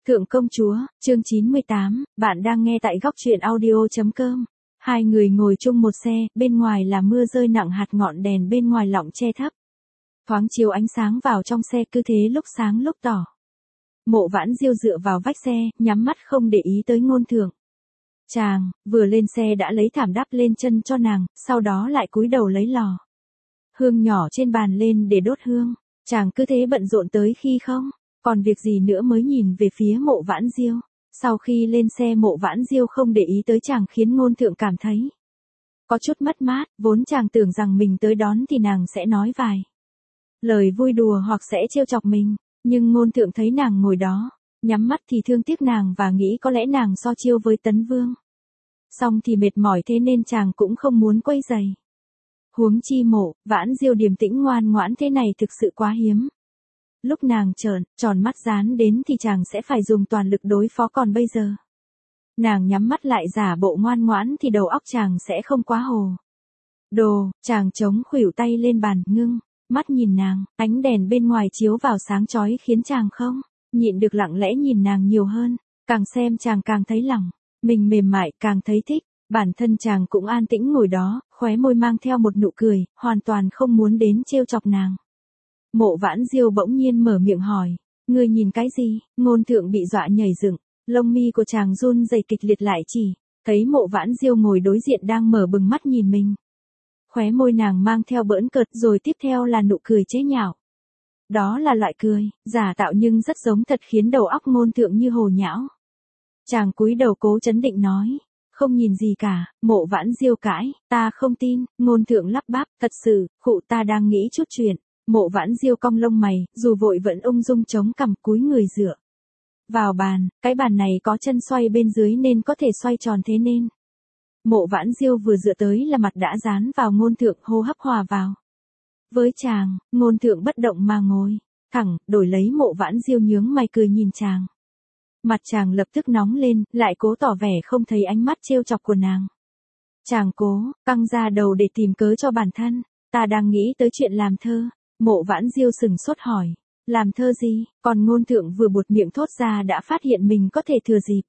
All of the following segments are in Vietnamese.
Thượng công chúa, chương 98, bạn đang nghe tại góc truyện audio.com. Hai người ngồi chung một xe, bên ngoài là mưa rơi nặng hạt, ngọn đèn bên ngoài lọng che thấp. Thoáng chiếu ánh sáng vào trong xe, cứ thế lúc sáng lúc tỏ. Mộ Vãn Diêu dựa vào vách xe, nhắm mắt không để ý tới Ngôn Thượng. Chàng, vừa lên xe đã lấy thảm đắp lên chân cho nàng, sau đó lại cúi đầu lấy lò hương nhỏ trên bàn lên để đốt hương. Chàng cứ thế bận rộn tới khi không còn việc gì nữa mới nhìn về phía Mộ Vãn Diêu. Sau khi lên xe, Mộ Vãn Diêu không để ý tới chàng, khiến Ngôn Thượng cảm thấy có chút mất mát. Vốn chàng tưởng rằng mình tới đón thì nàng sẽ nói vài lời vui đùa hoặc sẽ trêu chọc mình, nhưng Ngôn Thượng thấy nàng ngồi đó, nhắm mắt thì thương tiếc nàng và nghĩ có lẽ nàng so chiêu với Tấn Vương. Xong thì mệt mỏi, thế nên chàng cũng không muốn quấy rầy. Huống chi Mộ Vãn Diêu điềm tĩnh ngoan ngoãn thế này thực sự quá hiếm. Lúc nàng tròn mắt dán đến thì chàng sẽ phải dùng toàn lực đối phó, còn bây giờ nàng nhắm mắt lại giả bộ ngoan ngoãn thì đầu óc chàng sẽ không quá hồ đồ. Chàng chống khuỷu tay lên bàn, ngưng mắt nhìn nàng, ánh đèn bên ngoài chiếu vào sáng chói khiến chàng không nhịn được lặng lẽ nhìn nàng nhiều hơn. Càng xem chàng càng thấy lòng mình mềm mại, càng thấy thích. Bản thân chàng cũng an tĩnh ngồi đó, khóe môi mang theo một nụ cười, hoàn toàn không muốn đến trêu chọc nàng. Mộ Vãn Diêu bỗng nhiên mở miệng hỏi, ngươi nhìn cái gì? Ngôn Thượng bị dọa nhảy dựng, lông mi của chàng run rẩy kịch liệt, lại chỉ thấy Mộ Vãn Diêu ngồi đối diện đang mở bừng mắt nhìn mình. Khóe môi nàng mang theo bỡn cợt, rồi tiếp theo là nụ cười chế nhạo. Đó là loại cười giả tạo nhưng rất giống thật, khiến đầu óc Ngôn Thượng như hồ nhão. Chàng cúi đầu cố trấn định nói, không nhìn gì cả. Mộ Vãn Diêu cãi, ta không tin. Ngôn Thượng lắp bắp, thật sự, khụ, ta đang nghĩ chút chuyện. Mộ Vãn Diêu cong lông mày, dù vội vẫn ung dung chống cằm cúi người dựa vào bàn. Cái bàn này có chân xoay bên dưới nên có thể xoay tròn, thế nên Mộ Vãn Diêu vừa dựa tới là mặt đã dán vào Ngôn Thượng, hô hấp hòa vào với chàng. Ngôn Thượng bất động mà ngồi thẳng, đổi lấy. Mộ Vãn Diêu nhướng mày cười nhìn chàng. Mặt chàng lập tức nóng lên, lại cố tỏ vẻ không thấy ánh mắt trêu chọc của nàng. Chàng cố căng ra đầu để tìm cớ cho bản thân. Ta đang nghĩ tới chuyện làm thơ. Mộ Vãn Diêu sừng sốt hỏi, làm thơ gì? Còn Ngôn Thượng vừa buột miệng thốt ra đã phát hiện mình có thể thừa dịp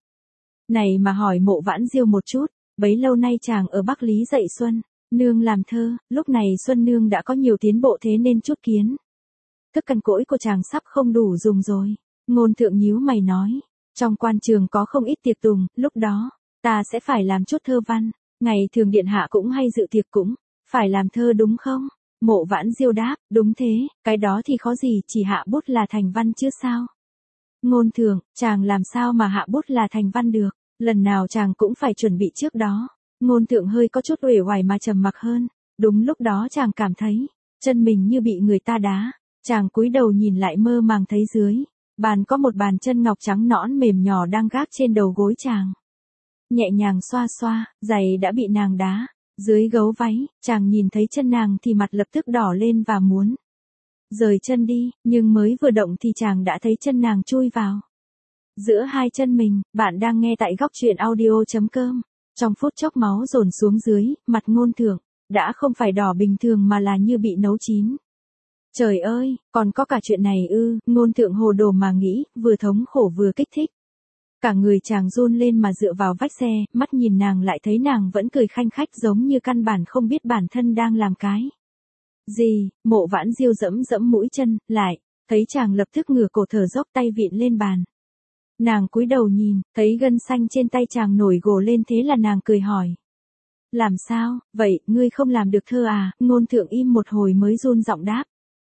này mà hỏi Mộ Vãn Diêu một chút. Bấy lâu nay chàng ở Bắc Lý dạy Xuân Nương làm thơ, lúc này Xuân Nương đã có nhiều tiến bộ, thế nên chút kiến thức cằn cỗi của chàng sắp không đủ dùng rồi. Ngôn Thượng nhíu mày nói, trong quan trường có không ít tiệc tùng, lúc đó ta sẽ phải làm chút thơ văn. Ngày thường điện hạ cũng hay dự tiệc, cũng phải làm thơ đúng không? Mộ Vãn Diêu đáp, đúng thế, cái đó thì khó gì, chỉ hạ bút là thành văn chứ sao? Ngôn Thượng, chàng làm sao mà hạ bút là thành văn được? Lần nào chàng cũng phải chuẩn bị trước đó. Ngôn Thượng hơi có chút uể oải mà trầm mặc hơn. Đúng lúc đó chàng cảm thấy chân mình như bị người ta đá. Chàng cúi đầu nhìn lại, mơ màng thấy dưới bàn có một bàn chân ngọc trắng nõn mềm nhỏ đang gác trên đầu gối chàng. Nhẹ nhàng xoa xoa, giày đã bị nàng đá dưới gấu váy. Chàng nhìn thấy chân nàng thì mặt lập tức đỏ lên và muốn rời chân đi, nhưng mới vừa động thì chàng đã thấy chân nàng chui vào giữa hai chân mình. Bạn đang nghe tại góc truyện audio.com. Trong phút chốc máu dồn xuống dưới, mặt Ngôn Thượng đã không phải đỏ bình thường mà là như bị nấu chín. Trời ơi, còn có cả chuyện này ư? Ngôn Thượng hồ đồ mà nghĩ, vừa thống khổ vừa kích thích. Cả người chàng run lên mà dựa vào vách xe, mắt nhìn nàng lại thấy nàng vẫn cười khanh khách, giống như căn bản không biết bản thân đang làm cái gì. Mộ Vãn Diêu dẫm dẫm mũi chân lại, thấy chàng lập tức ngửa cổ thở dốc, tay vịn lên bàn. Nàng cúi đầu nhìn, thấy gân xanh trên tay chàng nổi gồ lên, thế là nàng cười hỏi, làm sao vậy, ngươi không làm được thơ à? Ngôn Thượng im một hồi mới run giọng đáp,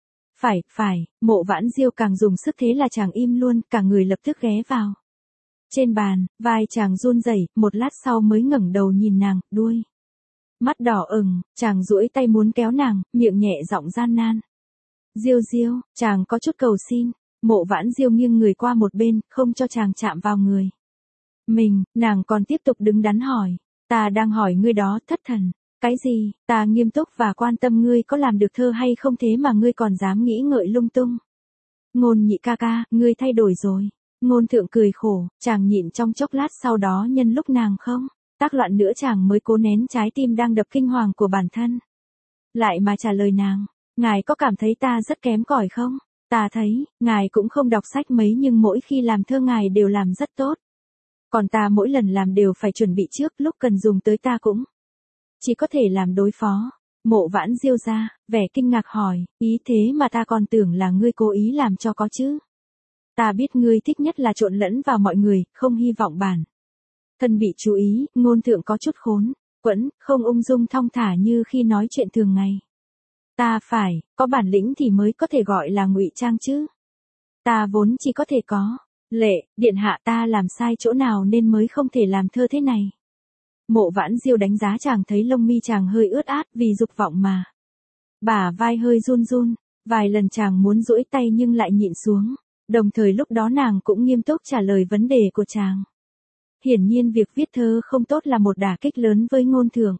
phải. Mộ Vãn Diêu càng dùng sức thế là chàng im luôn, cả người lập tức ghé vào trên bàn, vai chàng run rẩy, một lát sau mới ngẩng đầu nhìn nàng, đuôi mắt đỏ ửng. Chàng duỗi tay muốn kéo nàng, miệng nhẹ giọng gian nan, Diêu Diêu. Chàng có chút cầu xin. Mộ Vãn Diêu nghiêng người qua một bên, không cho chàng chạm vào người mình. Nàng còn tiếp tục đứng đắn hỏi, ta đang hỏi ngươi đó, thất thần cái gì? Ta nghiêm túc và quan tâm ngươi có làm được thơ hay không, thế mà ngươi còn dám nghĩ ngợi lung tung. Ngôn nhị ca ca, ngươi thay đổi rồi. Ngôn Thượng cười khổ, chàng nhịn trong chốc lát, sau đó nhân lúc nàng không tác loạn nữa, chàng mới cố nén trái tim đang đập kinh hoàng của bản thân lại mà trả lời nàng, ngài có cảm thấy ta rất kém cỏi không? Ta thấy, ngài cũng không đọc sách mấy nhưng mỗi khi làm thơ ngài đều làm rất tốt. Còn ta mỗi lần làm đều phải chuẩn bị trước, lúc cần dùng tới ta cũng chỉ có thể làm đối phó. Mộ Vãn Diêu ra, vẻ kinh ngạc hỏi, ý thế mà ta còn tưởng là ngươi cố ý làm cho có chứ. Ta biết ngươi thích nhất là trộn lẫn vào mọi người, không hy vọng bản thân bị chú ý, ngôn thượng có chút khốn, quẫn, không ung dung thong thả như khi nói chuyện thường ngày. Ta phải, có bản lĩnh thì mới có thể gọi là ngụy trang chứ. Ta vốn chỉ có thể có. Lệ, điện hạ ta làm sai chỗ nào nên mới không thể làm thơ thế này. Mộ Vãn Diêu đánh giá chàng thấy lông mi chàng hơi ướt át vì dục vọng mà. Bả vai hơi run run, vài lần chàng muốn duỗi tay nhưng lại nhịn xuống, đồng thời lúc đó nàng cũng nghiêm túc trả lời vấn đề của chàng. Hiển nhiên việc viết thơ không tốt là một đả kích lớn với ngôn thượng.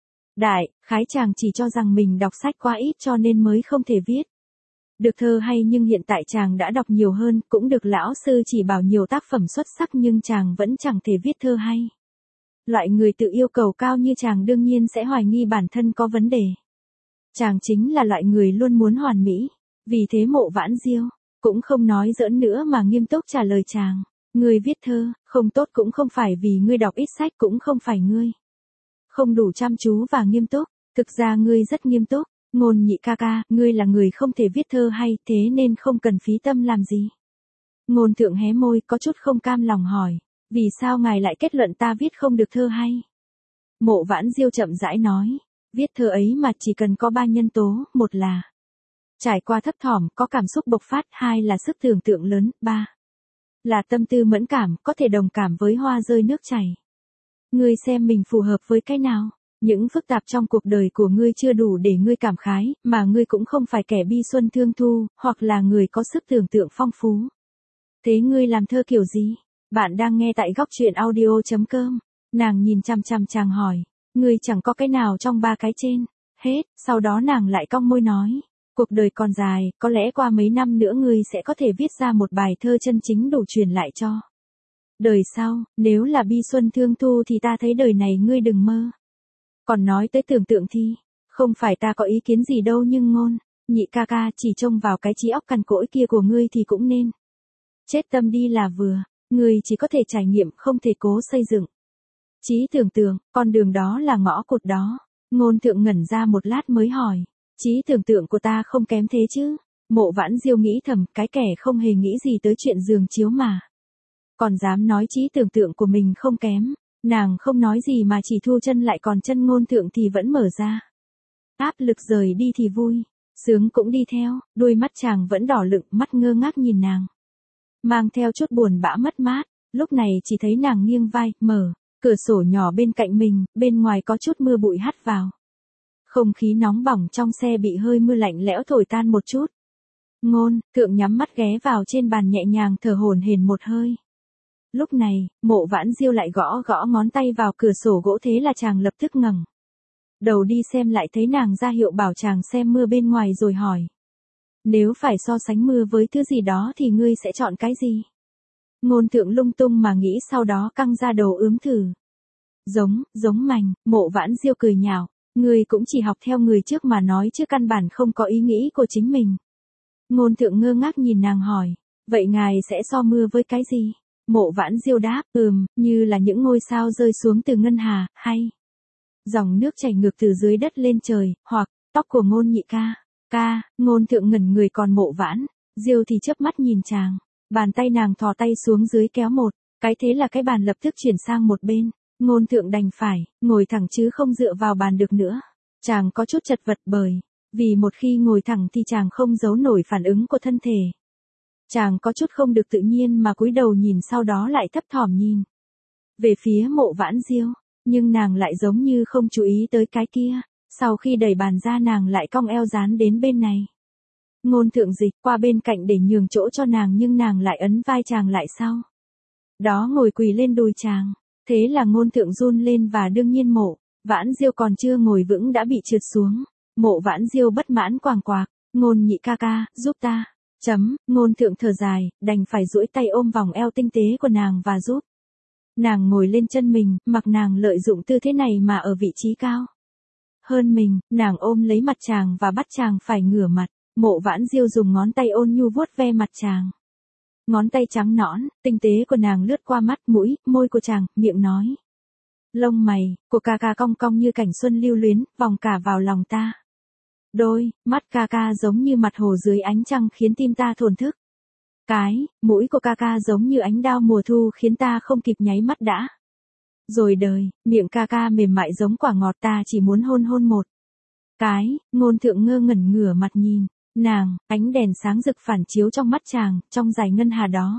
Đại khái chàng chỉ cho rằng mình đọc sách quá ít cho nên mới không thể viết được thơ hay, nhưng hiện tại chàng đã đọc nhiều hơn, cũng được lão sư chỉ bảo nhiều tác phẩm xuất sắc nhưng chàng vẫn chẳng thể viết thơ hay. Loại người tự yêu cầu cao như chàng đương nhiên sẽ hoài nghi bản thân có vấn đề. Chàng chính là loại người luôn muốn hoàn mỹ, vì thế Mộ Vãn Diêu cũng không nói giỡn nữa mà nghiêm túc trả lời chàng. Ngươi viết thơ, không tốt cũng không phải vì ngươi đọc ít sách, cũng không phải ngươi không đủ chăm chú và nghiêm túc, thực ra ngươi rất nghiêm túc. Ngôn Nhị ca ca, ngươi là người không thể viết thơ hay, thế nên không cần phí tâm làm gì. Ngôn thượng hé môi có chút không cam lòng hỏi, vì sao ngài lại kết luận ta viết không được thơ hay? Mộ Vãn Diêu chậm rãi nói, viết thơ ấy mà chỉ cần có 3 nhân tố, một là trải qua thấp thỏm, có cảm xúc bộc phát, 2 là sức tưởng tượng lớn, 3 là tâm tư mẫn cảm, có thể đồng cảm với hoa rơi nước chảy. Ngươi xem mình phù hợp với cái nào? Những phức tạp trong cuộc đời của ngươi chưa đủ để ngươi cảm khái, mà ngươi cũng không phải kẻ bi xuân thương thu, hoặc là người có sức tưởng tượng phong phú. Thế ngươi làm thơ kiểu gì? Bạn đang nghe tại góc truyện audio.com. Nàng nhìn chằm chằm chàng hỏi, ngươi chẳng có cái nào trong 3 cái trên. Hết, sau đó nàng lại cong môi nói, cuộc đời còn dài, có lẽ qua mấy năm nữa ngươi sẽ có thể viết ra một bài thơ chân chính đủ truyền lại cho đời sau. Nếu là bi xuân thương thu thì ta thấy đời này ngươi đừng mơ. Còn nói tới tưởng tượng thì, không phải ta có ý kiến gì đâu, nhưng Ngôn Nhị ca ca chỉ trông vào cái trí óc cằn cỗi kia của ngươi thì cũng nên chết tâm đi là vừa. Ngươi chỉ có thể trải nghiệm, không thể cố xây dựng trí tưởng tượng, con đường đó là ngõ cụt đó. Ngôn thượng ngẩn ra một lát mới hỏi, trí tưởng tượng của ta không kém thế chứ? Mộ Vãn Diêu nghĩ thầm, cái kẻ không hề nghĩ gì tới chuyện giường chiếu mà còn dám nói trí tưởng tượng của mình không kém. Nàng không nói gì mà chỉ thu chân lại, còn chân ngôn thượng thì vẫn mở ra. Áp lực rời đi thì vui, sướng cũng đi theo, đôi mắt chàng vẫn đỏ lựng, mắt ngơ ngác nhìn nàng, mang theo chút buồn bã mất mát. Lúc này chỉ thấy nàng nghiêng vai, mở cửa sổ nhỏ bên cạnh mình, bên ngoài có chút mưa bụi hắt vào. Không khí nóng bỏng trong xe bị hơi mưa lạnh lẽo thổi tan một chút. Ngôn thượng nhắm mắt ghé vào trên bàn nhẹ nhàng thở hổn hển một hơi. Lúc này, Mộ Vãn Diêu lại gõ gõ ngón tay vào cửa sổ gỗ, thế là chàng lập tức ngẩng đầu đi xem, lại thấy nàng ra hiệu bảo chàng xem mưa bên ngoài rồi hỏi, nếu phải so sánh mưa với thứ gì đó thì ngươi sẽ chọn cái gì? Ngôn thượng lung tung mà nghĩ, sau đó căng ra đầu ướm thử. Giống mành. Mộ Vãn Diêu cười nhạo, ngươi cũng chỉ học theo người trước mà nói chứ căn bản không có ý nghĩ của chính mình. Ngôn thượng ngơ ngác nhìn nàng hỏi, vậy ngài sẽ so mưa với cái gì? Mộ Vãn Diêu đáp, như là những ngôi sao rơi xuống từ ngân hà, hay dòng nước chảy ngược từ dưới đất lên trời, hoặc tóc của Ngôn Nhị ca. Ngôn thượng ngẩn người, còn Mộ Vãn Diêu thì chớp mắt nhìn chàng. Bàn tay nàng thò tay xuống dưới kéo một cái, thế là cái bàn lập tức chuyển sang một bên. Ngôn thượng đành phải ngồi thẳng chứ không dựa vào bàn được nữa. Chàng có chút chật vật bởi vì một khi ngồi thẳng thì chàng không giấu nổi phản ứng của thân thể. Chàng có chút không được tự nhiên mà cúi đầu nhìn, sau đó lại thấp thỏm nhìn về phía Mộ Vãn Diêu, nhưng nàng lại giống như không chú ý tới cái kia. Sau khi đẩy bàn ra, nàng lại cong eo dán đến bên này. Ngôn thượng dịch qua bên cạnh để nhường chỗ cho nàng, nhưng nàng lại ấn vai chàng lại sau đó ngồi quỳ lên đùi chàng. Thế là ngôn thượng run lên, và đương nhiên Mộ Vãn Diêu còn chưa ngồi vững đã bị trượt xuống. Mộ Vãn Diêu bất mãn quàng quạc, Ngôn Nhị ca ca, giúp ta. Ngôn thượng thở dài, đành phải duỗi tay ôm vòng eo tinh tế của nàng và giúp nàng ngồi lên chân mình, mặc nàng lợi dụng tư thế này mà ở vị trí cao hơn mình. Nàng ôm lấy mặt chàng và bắt chàng phải ngửa mặt Mộ Vãn Diêu dùng ngón tay ôn nhu vuốt ve mặt chàng. Ngón tay trắng nõn, tinh tế của nàng lướt qua mắt, mũi, môi của chàng, miệng nói. Lông mày của ca ca cong cong như cảnh xuân lưu luyến, vòng cả vào lòng ta. Đôi mắt ca ca giống như mặt hồ dưới ánh trăng khiến tim ta thổn thức. Cái mũi của ca ca giống như ánh đao mùa thu khiến ta không kịp nháy mắt đã. Rồi đời, miệng ca ca mềm mại giống quả ngọt, ta chỉ muốn hôn hôn một. Cái, Ngôn Thượng ngơ ngẩn ngửa mặt nhìn nàng, ánh đèn sáng rực phản chiếu trong mắt chàng, trong dải ngân hà đó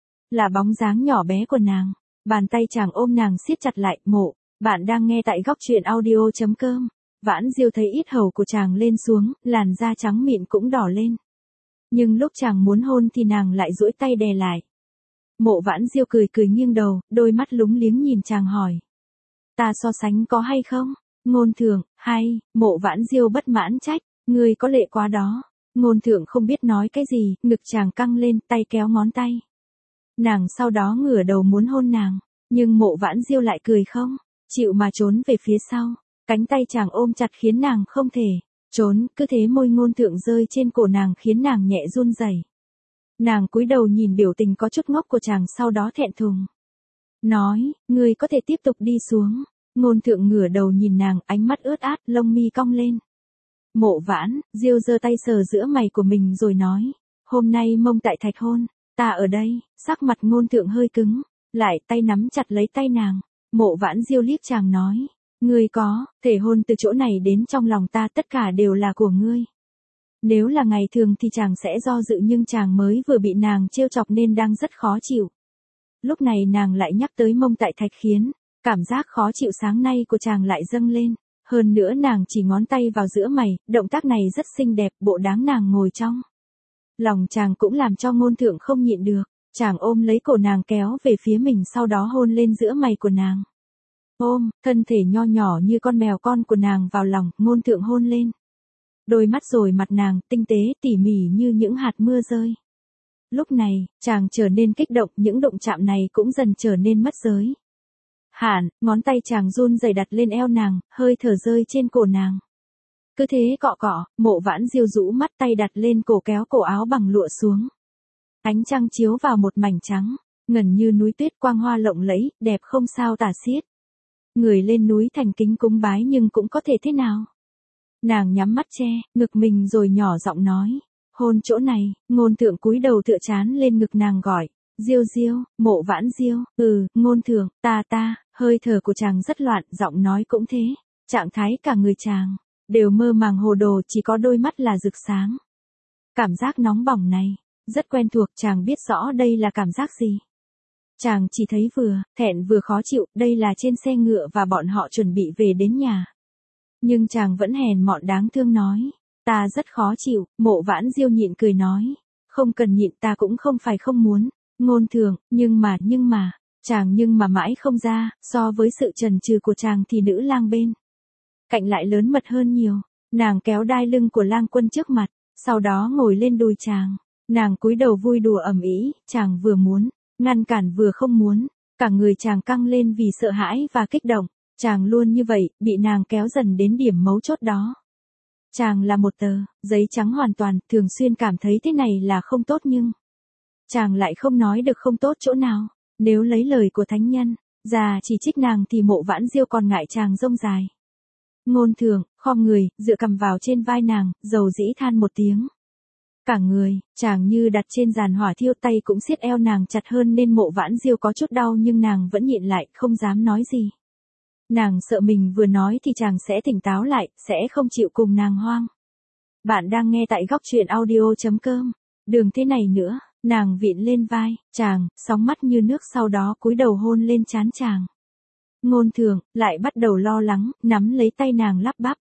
là bóng dáng nhỏ bé của nàng. Bàn tay chàng ôm nàng siết chặt lại. Bạn đang nghe tại góc truyện audio.com. Vãn Diêu thấy yết hầu của chàng lên xuống, làn da trắng mịn cũng đỏ lên. Nhưng lúc chàng muốn hôn thì nàng lại duỗi tay đè lại. Mộ Vãn Diêu cười cười nghiêng đầu, đôi mắt lúng liếng nhìn chàng hỏi. Ta so sánh có hay không? Ngôn Thượng, hay? Mộ Vãn Diêu bất mãn trách, ngươi có lệ quá đó. Ngôn Thượng không biết nói cái gì, ngực chàng căng lên, tay kéo ngón tay. Nàng sau đó ngửa đầu muốn hôn nàng, nhưng Mộ Vãn Diêu lại cười không chịu mà trốn về phía sau. Cánh tay chàng ôm chặt khiến nàng không thể trốn, cứ thế môi Ngôn Thượng rơi trên cổ nàng khiến nàng nhẹ run rẩy. Nàng cúi đầu nhìn biểu tình có chút ngốc của chàng, sau đó thẹn thùng nói, ngươi có thể tiếp tục đi xuống. Ngôn Thượng ngửa đầu nhìn nàng, ánh mắt ướt át, lông mi cong lên. Mộ Vãn Diêu giơ tay sờ giữa mày của mình rồi nói, hôm nay mông tại thạch hôn, ta ở đây. Sắc mặt Ngôn Thượng hơi cứng lại, tay nắm chặt lấy tay nàng. Mộ Vãn Diêu liếc chàng nói, ngươi có thể hôn từ chỗ này đến trong lòng ta, tất cả đều là của ngươi. Nếu là ngày thường thì chàng sẽ do dự, nhưng chàng mới vừa bị nàng trêu chọc nên đang rất khó chịu. Lúc này nàng lại nhắc tới mông tại thạch khiến cảm giác khó chịu sáng nay của chàng lại dâng lên. Hơn nữa nàng chỉ ngón tay vào giữa mày, động tác này rất xinh đẹp, bộ đáng nàng ngồi trong lòng chàng cũng làm cho Ngôn Thượng không nhịn được. Chàng ôm lấy cổ nàng kéo về phía mình, sau đó hôn lên giữa mày của nàng. Ôm thân thể nho nhỏ như con mèo con của nàng vào lòng, Ngôn Thượng hôn lên đôi mắt rồi mặt nàng, tinh tế tỉ mỉ như những hạt mưa rơi. Lúc này, chàng trở nên kích động, những động chạm này cũng dần trở nên mất giới hạn. Ngón tay chàng run rẩy đặt lên eo nàng, hơi thở rơi trên cổ nàng. Cứ thế cọ cọ, Mộ Vãn Diêu rũ mắt, tay đặt lên cổ kéo cổ áo bằng lụa xuống. Ánh trăng chiếu vào một mảnh trắng ngần như núi tuyết, quang hoa lộng lẫy, đẹp không sao tả xiết. Người lên núi thành kính cúng bái nhưng cũng có thể thế nào. Nàng nhắm mắt che ngực mình rồi nhỏ giọng nói, hôn chỗ này. Ngôn Thượng cúi đầu tựa trán lên ngực nàng gọi, Diêu Diêu. Mộ Vãn Diêu, Ngôn Thượng, ta. Hơi thở của chàng rất loạn, giọng nói cũng thế. Trạng thái cả người chàng đều mơ màng hồ đồ, chỉ có đôi mắt là rực sáng. Cảm giác nóng bỏng này rất quen thuộc, chàng biết rõ đây là cảm giác gì. Chàng chỉ thấy vừa thẹn vừa khó chịu, đây là trên xe ngựa và bọn họ chuẩn bị về đến nhà. Nhưng chàng vẫn hèn mọn đáng thương nói, ta rất khó chịu. Mộ Vãn Diêu nhịn cười nói, không cần nhịn, ta cũng không phải không muốn. Ngôn Thượng, nhưng mà, chàng nhưng mà mãi không ra, so với sự chần chừ của chàng thì nữ lang bên cạnh lại lớn mật hơn nhiều. Nàng kéo đai lưng của Lang Quân trước mặt, sau đó ngồi lên đùi chàng. Nàng cúi đầu vui đùa ầm ĩ, chàng vừa muốn ngăn cản vừa không muốn, cả người chàng căng lên vì sợ hãi và kích động. Chàng luôn như vậy, bị nàng kéo dần đến điểm mấu chốt đó. Chàng là một tờ giấy trắng hoàn toàn, thường xuyên cảm thấy thế này là không tốt nhưng chàng lại không nói được không tốt chỗ nào. Nếu lấy lời của thánh nhân ra chỉ trích nàng thì Mộ Vãn Diêu còn ngại chàng rông dài. Ngôn Thượng khom người, dựa cằm vào trên vai nàng, dầu dĩ than một tiếng. Cả người chàng như đặt trên giàn hỏa thiêu, tay cũng siết eo nàng chặt hơn nên Mộ Vãn Diêu có chút đau nhưng nàng vẫn nhịn lại, không dám nói gì. Nàng sợ mình vừa nói thì chàng sẽ tỉnh táo lại, sẽ không chịu cùng nàng hoang. Bạn đang nghe tại góc truyện audio.com. Đường thế này nữa, nàng vịn lên vai chàng, sóng mắt như nước, sau đó cúi đầu hôn lên trán chàng. Ngôn Thượng lại bắt đầu lo lắng, nắm lấy tay nàng lắp bắp.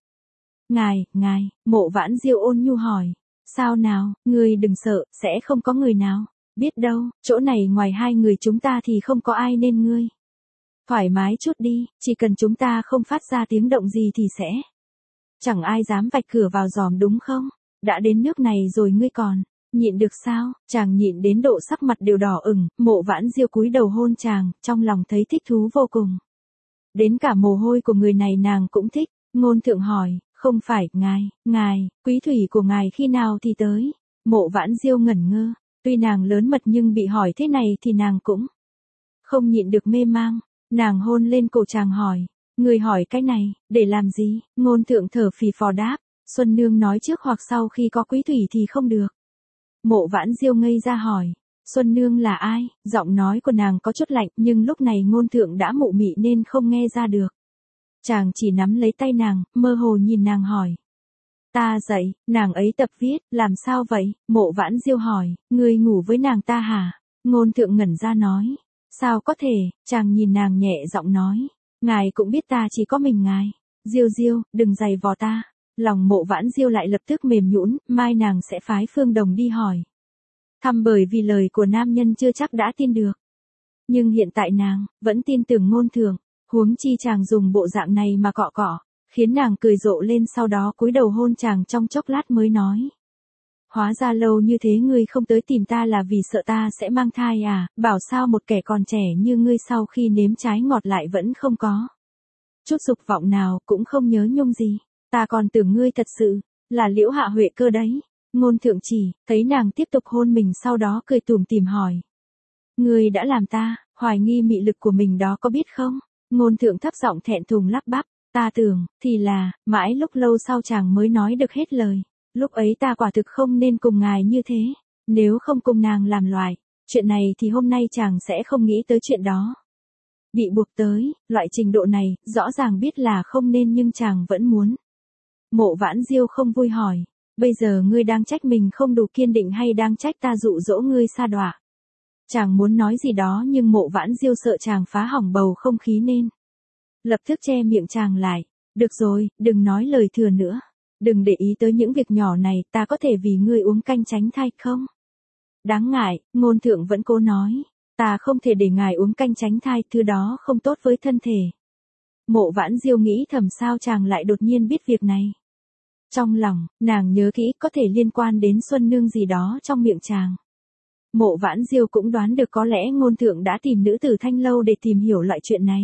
Ngài, Mộ Vãn Diêu ôn nhu hỏi, sao nào, ngươi đừng sợ, sẽ không có người nào biết đâu, chỗ này ngoài hai người chúng ta thì không có ai nên ngươi thoải mái chút đi, chỉ cần chúng ta không phát ra tiếng động gì thì sẽ chẳng ai dám vạch cửa vào giòm đúng không? Đã đến nước này rồi ngươi còn nhịn được sao? Chàng nhịn đến độ sắc mặt đều đỏ ửng. Mộ Vãn Diêu cúi đầu hôn chàng, trong lòng thấy thích thú vô cùng. Đến cả mồ hôi của người này nàng cũng thích. Ngôn Thượng hỏi, Không phải, ngài, quý thủy của ngài khi nào thì tới? Mộ Vãn Diêu ngẩn ngơ, tuy nàng lớn mật nhưng bị hỏi thế này thì nàng cũng không nhịn được mê mang, nàng hôn lên cổ chàng hỏi, người hỏi cái này, để làm gì? Ngôn thượng thở phì phò đáp, Xuân Nương nói trước hoặc sau khi có quý thủy thì không được. Mộ Vãn Diêu ngây ra hỏi, Xuân Nương là ai? Giọng nói của nàng có chút lạnh nhưng lúc này ngôn thượng đã mụ mị nên không nghe ra được. Chàng chỉ nắm lấy tay nàng, mơ hồ nhìn nàng hỏi. Ta dậy, nàng ấy tập viết, làm sao vậy? Mộ Vãn Diêu hỏi, ngươi ngủ với nàng ta hả? Ngôn thượng ngẩn ra nói, sao có thể? Chàng nhìn nàng nhẹ giọng nói, ngài cũng biết ta chỉ có mình ngài. Diêu Diêu, đừng giày vò ta. Lòng Mộ Vãn Diêu lại lập tức mềm nhũn, mai nàng sẽ phái Phương Đồng đi hỏi thăm bởi vì lời của nam nhân chưa chắc đã tin được. Nhưng hiện tại nàng vẫn tin tưởng ngôn thượng, huống chi chàng dùng bộ dạng này mà cọ cọ, khiến nàng cười rộ lên, sau đó cúi đầu hôn chàng trong chốc lát mới nói. Hóa ra lâu như thế ngươi không tới tìm ta là vì sợ ta sẽ mang thai à? Bảo sao một kẻ còn trẻ như ngươi sau khi nếm trái ngọt lại vẫn không có chút dục vọng nào, cũng không nhớ nhung gì. Ta còn tưởng ngươi thật sự là Liễu Hạ Huệ cơ đấy. Ngôn thượng chỉ thấy nàng tiếp tục hôn mình, sau đó cười tủm tỉm hỏi, ngươi đã làm ta hoài nghi mị lực của mình đó có biết không? Ngôn thượng thấp giọng thẹn thùng lắp bắp, ta tưởng thì là. Mãi lúc lâu sau chàng mới nói được hết lời, lúc ấy ta quả thực không nên cùng ngài như thế, nếu không cùng nàng làm loại chuyện này thì hôm nay chàng sẽ không nghĩ tới chuyện đó. Bị buộc tới loại trình độ này, rõ ràng biết là không nên nhưng chàng vẫn muốn. Mộ Vãn Diêu không vui hỏi, bây giờ ngươi đang trách mình không đủ kiên định hay đang trách ta dụ dỗ ngươi sa đọa? Chàng muốn nói gì đó nhưng Mộ Vãn Diêu sợ chàng phá hỏng bầu không khí nên lập tức che miệng chàng lại. Được rồi, đừng nói lời thừa nữa. Đừng để ý tới những việc nhỏ này, ta có thể vì ngươi uống canh tránh thai không? Đáng ngại, ngôn thượng vẫn cố nói, ta không thể để ngài uống canh tránh thai, thứ đó không tốt với thân thể. Mộ Vãn Diêu nghĩ thầm sao chàng lại đột nhiên biết việc này. Trong lòng, nàng nhớ kỹ có thể liên quan đến Xuân Nương gì đó trong miệng chàng. Mộ Vãn Diêu cũng đoán được có lẽ ngôn thượng đã tìm nữ tử Thanh Lâu để tìm hiểu loại chuyện này.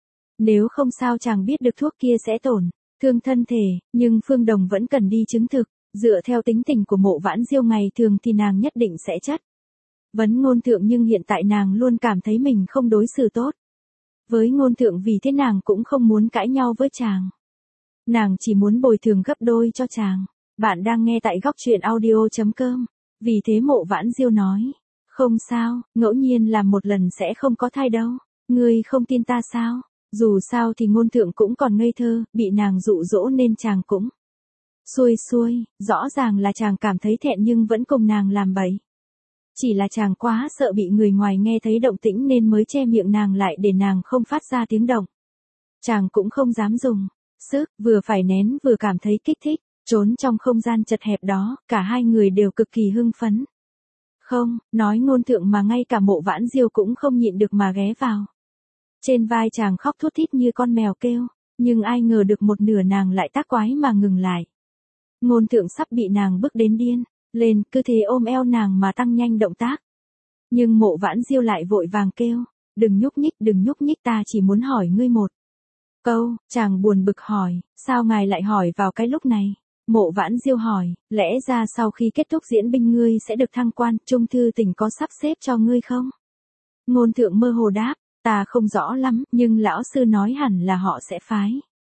Nếu không sao chàng biết được thuốc kia sẽ tổn thương thân thể, nhưng Phương Đồng vẫn cần đi chứng thực. Dựa theo tính tình của Mộ Vãn Diêu ngày thường thì nàng nhất định sẽ chất vấn ngôn thượng, nhưng hiện tại nàng luôn cảm thấy mình không đối xử tốt với ngôn thượng, vì thế nàng cũng không muốn cãi nhau với chàng. Nàng chỉ muốn bồi thường gấp đôi cho chàng. Bạn đang nghe tại góc truyện audio.com. Vì thế Mộ Vãn Diêu nói, không sao, ngẫu nhiên làm một lần sẽ không có thai đâu. Ngươi không tin ta sao? Dù sao thì ngôn thượng cũng còn ngây thơ, bị nàng dụ dỗ nên chàng cũng xuôi xuôi, rõ ràng là chàng cảm thấy thẹn nhưng vẫn cùng nàng làm bậy. Chỉ là chàng quá sợ bị người ngoài nghe thấy động tĩnh nên mới che miệng nàng lại để nàng không phát ra tiếng động. Chàng cũng không dám dùng sức, vừa phải nén vừa cảm thấy kích thích. Trốn trong không gian chật hẹp đó, cả hai người đều cực kỳ hưng phấn. Không, nói ngôn thượng mà ngay cả Mộ Vãn Diêu cũng không nhịn được mà ghé vào trên vai chàng khóc thút thít như con mèo kêu, nhưng ai ngờ được một nửa nàng lại tác quái mà ngừng lại. Ngôn thượng sắp bị nàng bức đến điên lên, cứ thế ôm eo nàng mà tăng nhanh động tác. Nhưng Mộ Vãn Diêu lại vội vàng kêu, đừng nhúc nhích, ta chỉ muốn hỏi ngươi một câu. Chàng buồn bực hỏi, sao ngài lại hỏi vào cái lúc này? Mộ Vãn Diêu hỏi, lẽ ra sau khi kết thúc diễn binh ngươi sẽ được thăng quan, Trung Thư Tỉnh có sắp xếp cho ngươi không? Ngôn thượng mơ hồ đáp, ta không rõ lắm, nhưng lão sư nói hẳn là họ sẽ phái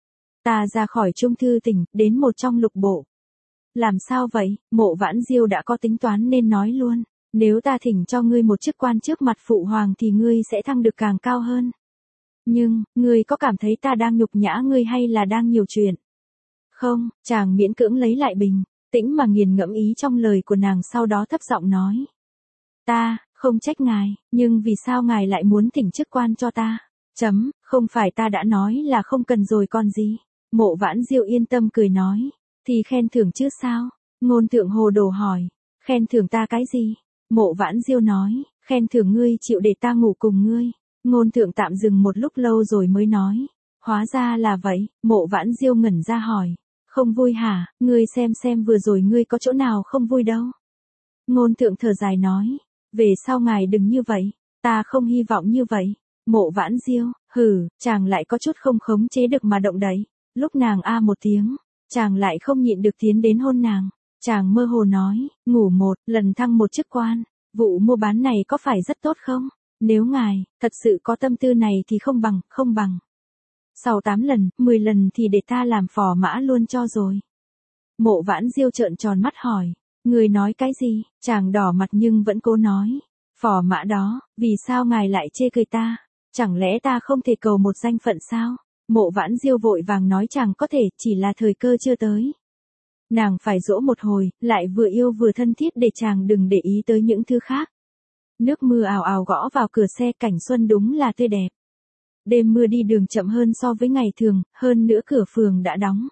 ta ra khỏi Trung Thư Tỉnh, đến một trong lục bộ. Làm sao vậy? Mộ Vãn Diêu đã có tính toán nên nói luôn, nếu ta thỉnh cho ngươi một chức quan trước mặt phụ hoàng thì ngươi sẽ thăng được càng cao hơn. Nhưng, ngươi có cảm thấy ta đang nhục nhã ngươi hay là đang nhiều chuyện? Không, chàng miễn cưỡng lấy lại bình tĩnh mà nghiền ngẫm ý trong lời của nàng, sau đó thấp giọng nói. Ta không trách ngài, nhưng vì sao ngài lại muốn thỉnh chức quan cho ta? Không phải ta đã nói là không cần rồi còn gì? Mộ Vãn Diêu yên tâm cười nói, thì khen thưởng chứ sao? Ngôn thượng hồ đồ hỏi, khen thưởng ta cái gì? Mộ Vãn Diêu nói, khen thưởng ngươi chịu để ta ngủ cùng ngươi. Ngôn thượng tạm dừng một lúc lâu rồi mới nói, hóa ra là vậy. Mộ Vãn Diêu ngẩn ra hỏi, không vui hả? Ngươi xem vừa rồi ngươi có chỗ nào không vui đâu. Ngôn thượng thở dài nói, về sau ngài đừng như vậy, ta không hy vọng như vậy. Mộ Vãn Diêu, chàng lại có chút không khống chế được mà động đậy. Lúc nàng a một tiếng, chàng lại không nhịn được tiến đến hôn nàng. Chàng mơ hồ nói, ngủ một lần thăng một chức quan, vụ mua bán này có phải rất tốt không? Nếu ngài thật sự có tâm tư này thì không bằng. Sau 8 lần, 10 lần thì để ta làm phò mã luôn cho rồi. Mộ Vãn Diêu trợn tròn mắt hỏi, người nói cái gì? Chàng đỏ mặt nhưng vẫn cố nói, phò mã đó, vì sao ngài lại chê cười ta? Chẳng lẽ ta không thể cầu một danh phận sao? Mộ Vãn Diêu vội vàng nói chàng có thể, chỉ là thời cơ chưa tới. Nàng phải dỗ một hồi, lại vừa yêu vừa thân thiết để chàng đừng để ý tới những thứ khác. Nước mưa ào ào gõ vào cửa xe, cảnh xuân đúng là tươi đẹp. Đêm mưa đi đường chậm hơn so với ngày thường, hơn nữa cửa phường đã đóng.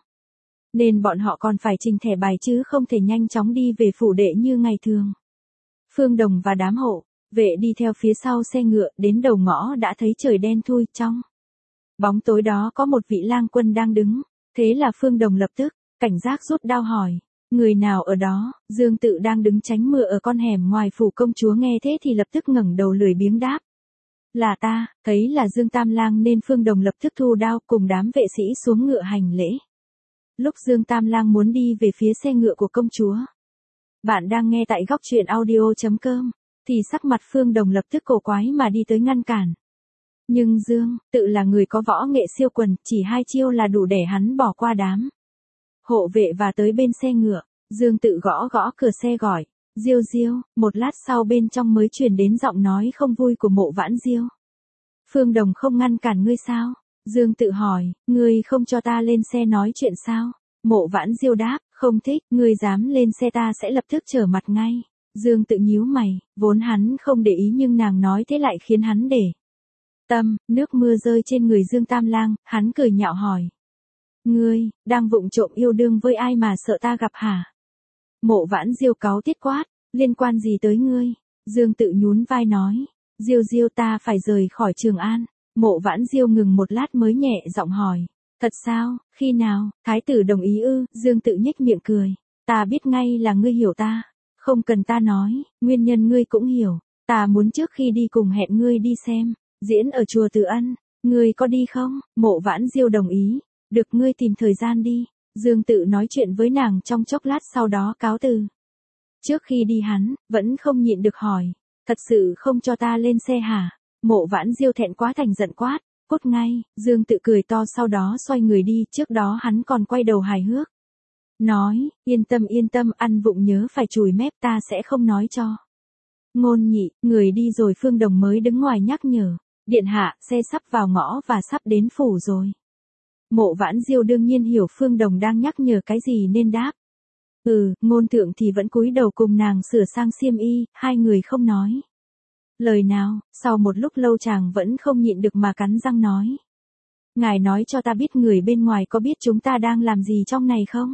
Nên bọn họ còn phải trình thẻ bài chứ không thể nhanh chóng đi về phủ đệ như ngày thường. Phương Đồng và đám hộ vệ đi theo phía sau xe ngựa, đến đầu ngõ đã thấy trời đen thui. Trong bóng tối đó có một vị lang quân đang đứng. Thế là Phương Đồng lập tức cảnh giác rút đao hỏi, người nào ở đó? Dương Tự đang đứng tránh mưa ở con hẻm ngoài phủ công chúa nghe thế thì lập tức ngẩng đầu lười biếng đáp, là ta. Thấy là Dương Tam Lang nên Phương Đồng lập tức thu đao cùng đám vệ sĩ xuống ngựa hành lễ. Lúc Dương Tam Lang muốn đi về phía xe ngựa của công chúa, bạn đang nghe tại góc truyện audio.com, thì sắc mặt Phương Đồng lập tức cổ quái mà đi tới ngăn cản. Nhưng Dương Tự là người có võ nghệ siêu quần, chỉ 2 chiêu là đủ để hắn bỏ qua đám hộ vệ và tới bên xe ngựa. Dương Tự gõ gõ cửa xe gọi, Diêu Diêu. Một lát sau bên trong mới truyền đến giọng nói không vui của Mộ Vãn Diêu. Phương Đồng không ngăn cản ngươi sao? Dương Tự hỏi, ngươi không cho ta lên xe nói chuyện sao? Mộ Vãn Diêu đáp, không thích, ngươi dám lên xe ta sẽ lập tức trở mặt ngay. Dương Tự nhíu mày, vốn hắn không để ý nhưng nàng nói thế lại khiến hắn để tâm. Nước mưa rơi trên người Dương Tam Lang, hắn cười nhạo hỏi, ngươi đang vụng trộm yêu đương với ai mà sợ ta gặp hả? Mộ Vãn Diêu cáu tiết quát, liên quan gì tới ngươi? Dương Tự nhún vai nói, Diêu Diêu ta phải rời khỏi Trường An. Mộ Vãn Diêu ngừng một lát mới nhẹ giọng hỏi, thật sao, khi nào? Thái tử đồng ý ư? Dương Tự nhếch miệng cười, ta biết ngay là ngươi hiểu ta, không cần ta nói, nguyên nhân ngươi cũng hiểu, ta muốn trước khi đi cùng hẹn ngươi đi xem diễn ở chùa Từ Ân, ngươi có đi không? Mộ Vãn Diêu đồng ý, được, ngươi tìm thời gian đi. Dương Tự nói chuyện với nàng trong chốc lát sau đó cáo từ. Trước khi đi hắn vẫn không nhịn được hỏi, thật sự không cho ta lên xe hả? Mộ Vãn Diêu thẹn quá thành giận quát, cút ngay. Dương Tự cười to sau đó xoay người đi. Trước đó hắn còn quay đầu hài hước nói, yên tâm, ăn vụng nhớ phải chùi mép, ta sẽ không nói cho Ngôn Nhị. Người đi rồi Phương Đồng mới đứng ngoài nhắc nhở, điện hạ, xe sắp vào ngõ và sắp đến phủ rồi. Mộ Vãn Diêu đương nhiên hiểu Phương Đồng đang nhắc nhở cái gì nên đáp, Ngôn Thượng thì vẫn cúi đầu cùng nàng sửa sang xiêm y, hai người không nói lời nào. Sau một lúc lâu chàng vẫn không nhịn được mà cắn răng nói, ngài nói cho ta biết người bên ngoài có biết chúng ta đang làm gì trong này không?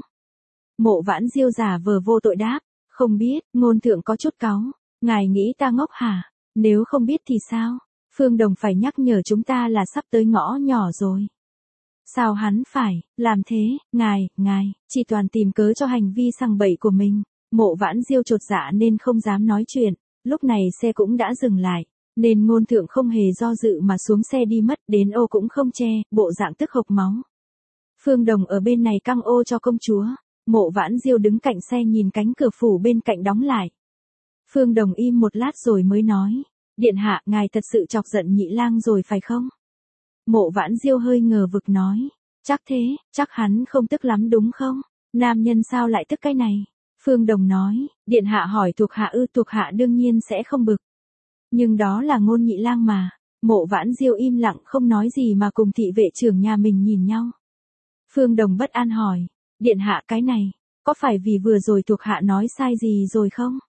Mộ Vãn Diêu giả vờ vô tội đáp, không biết. Ngôn Thượng có chút cáu, ngài nghĩ ta ngốc hả? Nếu không biết thì sao? Phương Đồng phải nhắc nhở chúng ta là sắp tới ngõ nhỏ rồi. Sao hắn phải làm thế? Ngài chỉ toàn tìm cớ cho hành vi sằng bậy của mình. Mộ Vãn Diêu chột dạ nên không dám nói chuyện. Lúc này xe cũng đã dừng lại, nên Ngôn Thượng không hề do dự mà xuống xe đi mất, đến ô cũng không che, bộ dạng tức hộc máu. Phương Đồng ở bên này căng ô cho công chúa. Mộ Vãn Diêu đứng cạnh xe nhìn cánh cửa phủ bên cạnh đóng lại. Phương Đồng im một lát rồi mới nói, điện hạ, ngài thật sự chọc giận Nhị Lang rồi phải không? Mộ Vãn Diêu hơi ngờ vực nói, chắc thế, chắc hắn không tức lắm đúng không? Nam nhân sao lại tức cái này? Phương Đồng nói, điện hạ hỏi thuộc hạ ư? Thuộc hạ đương nhiên sẽ không bực. Nhưng đó là Ngôn Nhị Lang mà. Mộ Vãn Diêu im lặng không nói gì mà cùng thị vệ trưởng nhà mình nhìn nhau. Phương Đồng bất an hỏi, điện hạ, cái này có phải vì vừa rồi thuộc hạ nói sai gì rồi không?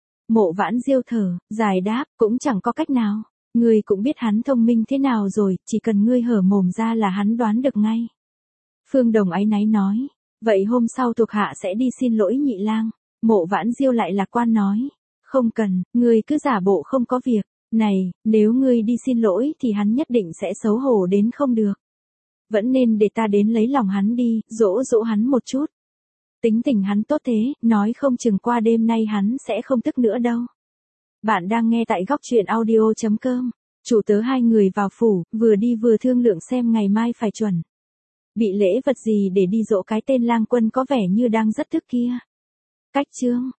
Mộ Vãn Diêu thở dài đáp, cũng chẳng có cách nào. Ngươi cũng biết hắn thông minh thế nào rồi, chỉ cần ngươi hở mồm ra là hắn đoán được ngay. Phương Đồng áy náy nói, vậy hôm sau thuộc hạ sẽ đi xin lỗi Nhị Lang. Mộ Vãn Diêu lại lạc quan nói, không cần, ngươi cứ giả bộ không có việc. Này, nếu ngươi đi xin lỗi thì hắn nhất định sẽ xấu hổ đến không được. Vẫn nên để ta đến lấy lòng hắn đi, dỗ hắn một chút. Tính tình hắn tốt thế, nói không chừng qua đêm nay hắn sẽ không tức nữa đâu. Bạn đang nghe tại góc truyện audio.com. Chủ tớ hai người vào phủ, vừa đi vừa thương lượng xem ngày mai phải chuẩn Bị lễ vật gì để đi dỗ cái tên Lang Quân có vẻ như đang rất tức kia. Cách chương.